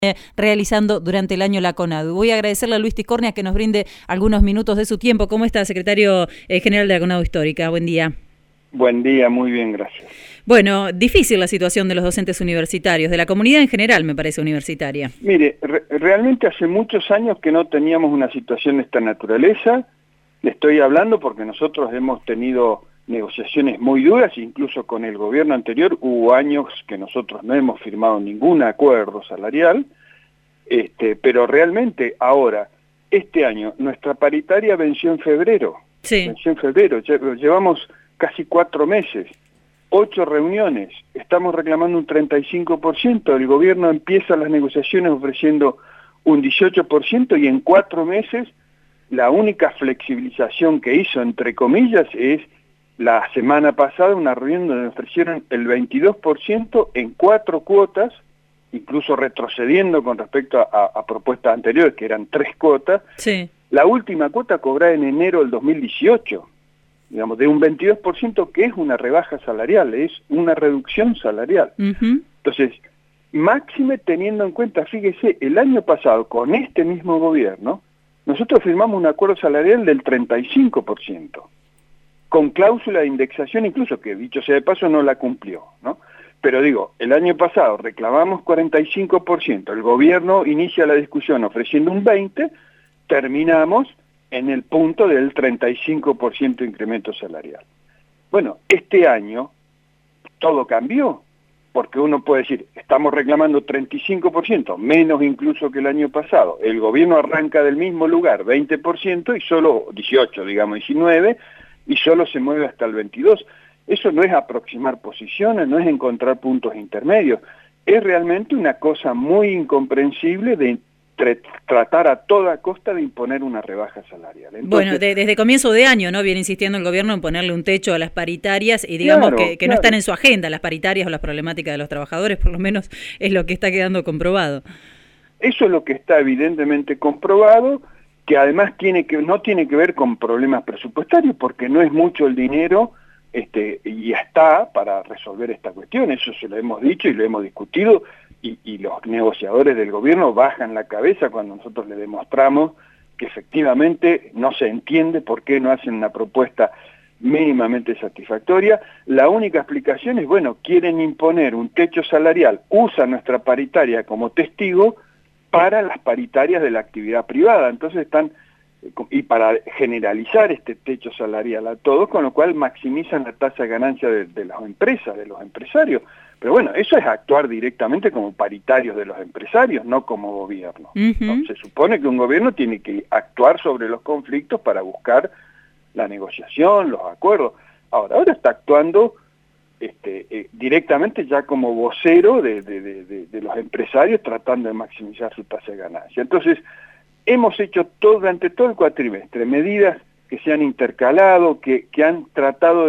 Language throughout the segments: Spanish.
realizando durante el año la CONADU. Voy a agradecerle a Luis Tiscornia que nos brinde algunos minutos de su tiempo. ¿Cómo está, secretario general de la CONADU Histórica? Buen día. Buen día, muy bien, gracias. Bueno, difícil la situación de los docentes universitarios, de la comunidad en general, me parece, universitaria. Mire, realmente hace muchos años que no teníamos una situación de esta naturaleza. Le estoy hablando porque nosotros hemos tenido negociaciones muy duras, incluso con el gobierno anterior hubo años que nosotros no hemos firmado ningún acuerdo salarial, pero realmente ahora, este año, nuestra paritaria venció en febrero. Sí. Venció en febrero, llevamos casi 4 meses, 8 reuniones, estamos reclamando un 35%, el gobierno empieza las negociaciones ofreciendo un 18% y en 4 meses la única flexibilización que hizo, entre comillas, es la semana pasada una reunión donde ofrecieron el 22% en 4 cuotas, incluso retrocediendo con respecto a propuestas anteriores, que eran 3 cuotas. Sí. La última cuota cobrada en enero del 2018, digamos, de un 22%, que es una rebaja salarial, es una reducción salarial. Entonces, máxime teniendo en cuenta, fíjese, el año pasado, con este mismo gobierno, nosotros firmamos un acuerdo salarial del 35%, con cláusula de indexación incluso, que dicho sea de paso no la cumplió, ¿no? Pero digo, el año pasado reclamamos 45%, el gobierno inicia la discusión ofreciendo un 20%, terminamos en el punto del 35% de incremento salarial. Bueno, este año todo cambió, porque uno puede decir, estamos reclamando 35%, menos incluso que el año pasado. El gobierno arranca del mismo lugar, 20%, y solo 18, digamos 19%, y solo se mueve hasta el 22%. Eso no es aproximar posiciones, no es encontrar puntos intermedios. Es realmente una cosa muy incomprensible de tratar a toda costa de imponer una rebaja salarial. Entonces, bueno, desde comienzo de año, ¿no? Viene insistiendo el gobierno en ponerle un techo a las paritarias y digamos que no están en su agenda las paritarias o las problemáticas de los trabajadores, por lo menos es lo que está quedando comprobado. Eso es lo que está evidentemente comprobado, que además no tiene que ver con problemas presupuestarios, porque no es mucho el dinero y está para resolver esta cuestión. Eso se lo hemos dicho y lo hemos discutido, y los negociadores del gobierno bajan la cabeza cuando nosotros le demostramos que efectivamente no se entiende por qué no hacen una propuesta mínimamente satisfactoria. La única explicación es, bueno, quieren imponer un techo salarial, usan nuestra paritaria como testigo para las paritarias de la actividad privada. Entonces y para generalizar este techo salarial a todos, con lo cual maximizan la tasa de ganancia de las empresas, de los empresarios. Pero bueno, eso es actuar directamente como paritarios de los empresarios, no como gobierno. ¿No? Se supone que un gobierno tiene que actuar sobre los conflictos para buscar la negociación, los acuerdos. Ahora está actuando directamente ya como vocero de los empresarios, tratando de maximizar su tasa de ganancia. Entonces, hemos hecho durante todo el cuatrimestre medidas que se han intercalado, que han tratado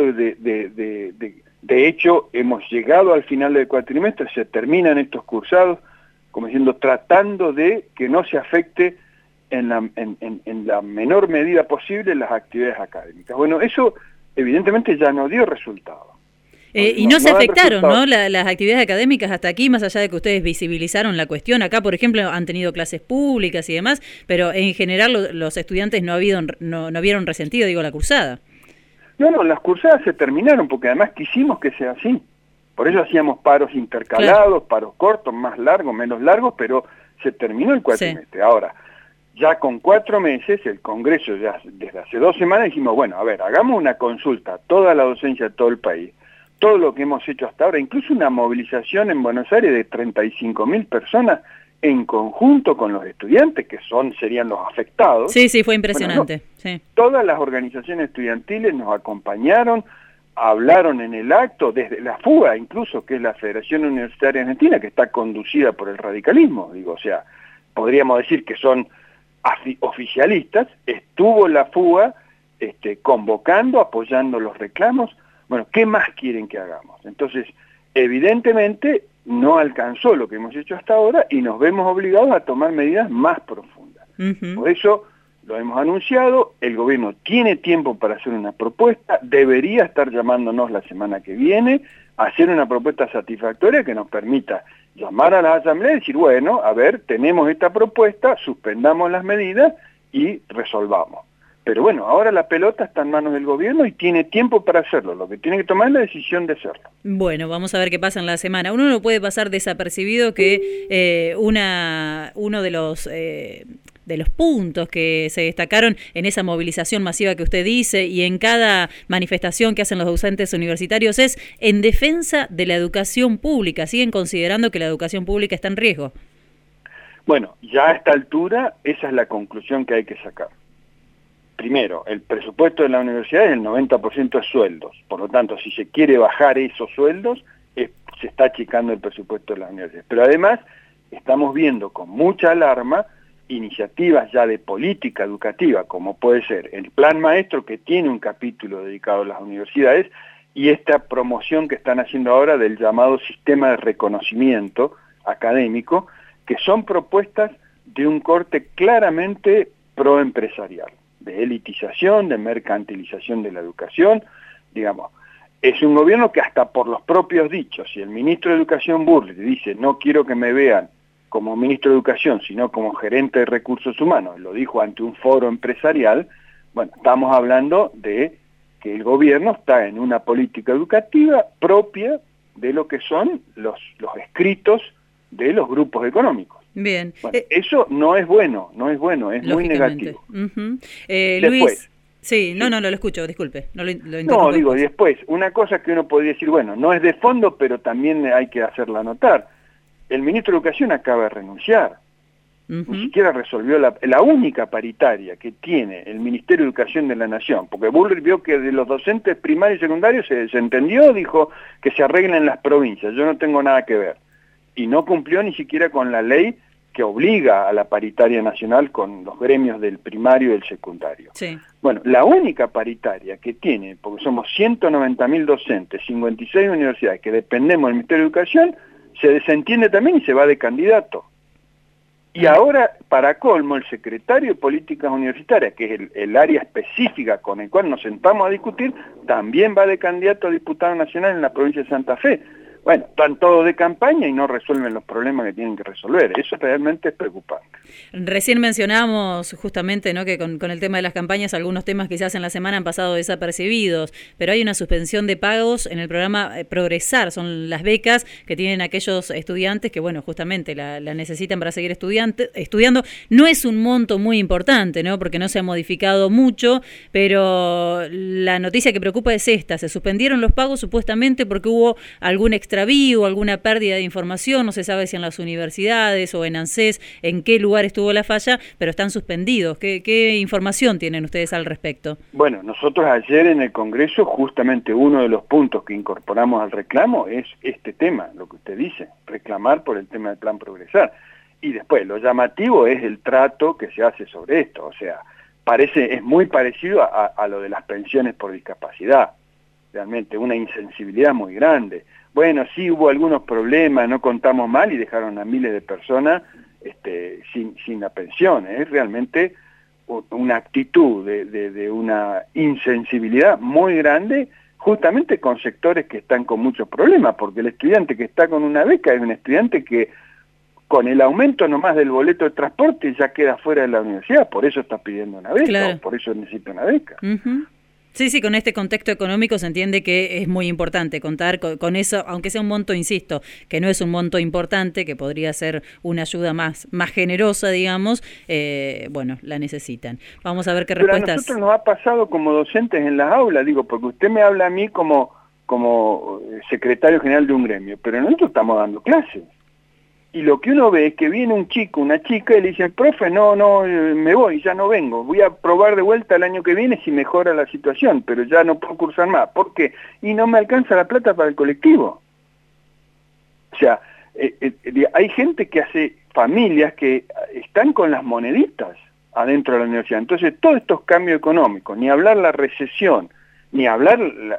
de hecho, hemos llegado al final del cuatrimestre, se terminan estos cursados, como diciendo, tratando de que no se afecte en la menor medida posible las actividades académicas. Bueno, eso evidentemente ya no dio resultado. Y no se afectaron, ¿no? Las actividades académicas hasta aquí, más allá de que ustedes visibilizaron la cuestión. Acá, por ejemplo, han tenido clases públicas y demás, pero en general los estudiantes no vieron resentido, digo, la cursada. No, las cursadas se terminaron porque además quisimos que sea así. Por eso hacíamos paros intercalados, claro, paros cortos, más largos, menos largos, pero se terminó el cuatrimestre. Sí. Ahora, ya con 4 meses, el Congreso ya desde hace 2 semanas dijimos, bueno, a ver, hagamos una consulta a toda la docencia de todo el país, todo lo que hemos hecho hasta ahora, incluso una movilización en Buenos Aires de 35.000 personas en conjunto con los estudiantes, que serían los afectados. Sí, fue impresionante. Bueno, sí. Todas las organizaciones estudiantiles nos acompañaron, hablaron en el acto, desde la FUA incluso, que es la Federación Universitaria Argentina, que está conducida por el radicalismo, digo, o sea, podríamos decir que son oficialistas, estuvo la FUA convocando, apoyando los reclamos. Bueno, ¿qué más quieren que hagamos? Entonces, evidentemente no alcanzó lo que hemos hecho hasta ahora y nos vemos obligados a tomar medidas más profundas. Por eso lo hemos anunciado, el gobierno tiene tiempo para hacer una propuesta, debería estar llamándonos la semana que viene hacer una propuesta satisfactoria que nos permita llamar a la asamblea y decir, bueno, a ver, tenemos esta propuesta, suspendamos las medidas y resolvamos. Pero bueno, ahora la pelota está en manos del gobierno y tiene tiempo para hacerlo. Lo que tiene que tomar es la decisión de hacerlo. Bueno, vamos a ver qué pasa en la semana. Uno no puede pasar desapercibido que uno de los puntos que se destacaron en esa movilización masiva que usted dice y en cada manifestación que hacen los docentes universitarios es en defensa de la educación pública. ¿Siguen considerando que la educación pública está en riesgo? Bueno, ya a esta altura esa es la conclusión que hay que sacar. Primero, el presupuesto de la universidad es el 90% de sueldos. Por lo tanto, si se quiere bajar esos sueldos, se está achicando el presupuesto de la universidad. Pero además, estamos viendo con mucha alarma iniciativas ya de política educativa, como puede ser el Plan Maestro, que tiene un capítulo dedicado a las universidades, y esta promoción que están haciendo ahora del llamado sistema de reconocimiento académico, que son propuestas de un corte claramente proempresarial, de elitización, de mercantilización de la educación, digamos. Es un gobierno que hasta por los propios dichos, si el ministro de Educación Burri dice no quiero que me vean como ministro de Educación, sino como gerente de recursos humanos, lo dijo ante un foro empresarial, bueno, estamos hablando de que el gobierno está en una política educativa propia de lo que son los escritos de los grupos económicos. Bien. Bueno, eso no es bueno, es muy negativo. Después, Luis, sí, no, lo escucho, disculpe. No, digo, después, una cosa que uno podría decir, bueno, no es de fondo, pero también hay que hacerla notar. El ministro de Educación acaba de renunciar. Ni siquiera resolvió la única paritaria que tiene el Ministerio de Educación de la Nación, porque Bullrich vio que de los docentes primarios y secundarios se entendió, dijo que se arreglen las provincias, yo no tengo nada que ver. Y no cumplió ni siquiera con la ley que obliga a la paritaria nacional con los gremios del primario y del secundario. Sí. Bueno, la única paritaria que tiene, porque somos 190.000 docentes, 56 universidades que dependemos del Ministerio de Educación, se desentiende también y se va de candidato. Y ahora, para colmo, el secretario de Políticas Universitarias, que es el área específica con el cual nos sentamos a discutir, también va de candidato a diputado nacional en la provincia de Santa Fe. Bueno, están todos de campaña y no resuelven los problemas que tienen que resolver. Eso realmente es preocupante. Recién mencionábamos justamente, ¿no?, que con el tema de las campañas algunos temas quizás en la semana han pasado desapercibidos, pero hay una suspensión de pagos en el programa Progresar, son las becas que tienen aquellos estudiantes que, bueno, justamente la necesitan para seguir estudiando. No es un monto muy importante, ¿no?, porque no se ha modificado mucho, pero la noticia que preocupa es esta: se suspendieron los pagos supuestamente porque hubo algún extravío, alguna pérdida de información, no se sabe si en las universidades o en ANSES, en qué lugar estuvo la falla, pero están suspendidos. ¿Qué información tienen ustedes al respecto? Bueno, nosotros ayer en el Congreso, justamente uno de los puntos que incorporamos al reclamo es este tema, lo que usted dice, reclamar por el tema del Plan Progresar. Y después, lo llamativo es el trato que se hace sobre esto, o sea, es muy parecido a lo de las pensiones por discapacidad, realmente una insensibilidad muy grande. Bueno, sí hubo algunos problemas, no contamos mal y dejaron a miles de personas sin la pensión. Es realmente una actitud de una insensibilidad muy grande, justamente con sectores que están con muchos problemas, porque el estudiante que está con una beca es un estudiante que con el aumento nomás del boleto de transporte ya queda fuera de la universidad, por eso está pidiendo una beca, claro, o por eso necesita una beca. Sí, con este contexto económico se entiende que es muy importante contar con eso, aunque sea un monto, insisto, que no es un monto importante, que podría ser una ayuda más generosa, digamos, bueno, la necesitan. Vamos a ver qué respuestas. Pero a nosotros nos ha pasado como docentes en las aulas, digo, porque usted me habla a mí como secretario general de un gremio, pero nosotros estamos dando clases. Y lo que uno ve es que viene un chico, una chica, y le dice, profe, no, me voy, ya no vengo, voy a probar de vuelta el año que viene si mejora la situación, pero ya no puedo cursar más. ¿Por qué? Y no me alcanza la plata para el colectivo. O sea, hay gente que hace familias que están con las moneditas adentro de la universidad. Entonces, todos estos cambios económicos, ni hablar la recesión, ni hablar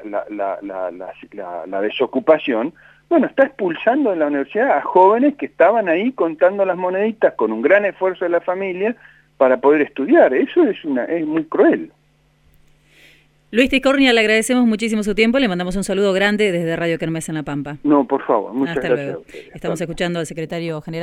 la desocupación, bueno, está expulsando de la universidad a jóvenes que estaban ahí contando las moneditas con un gran esfuerzo de la familia para poder estudiar. Eso es muy cruel. Luis Tiscornia, le agradecemos muchísimo su tiempo, le mandamos un saludo grande desde Radio Kermés en La Pampa. No, por favor, muchas Hasta gracias luego. a ustedes. Estamos escuchando al secretario general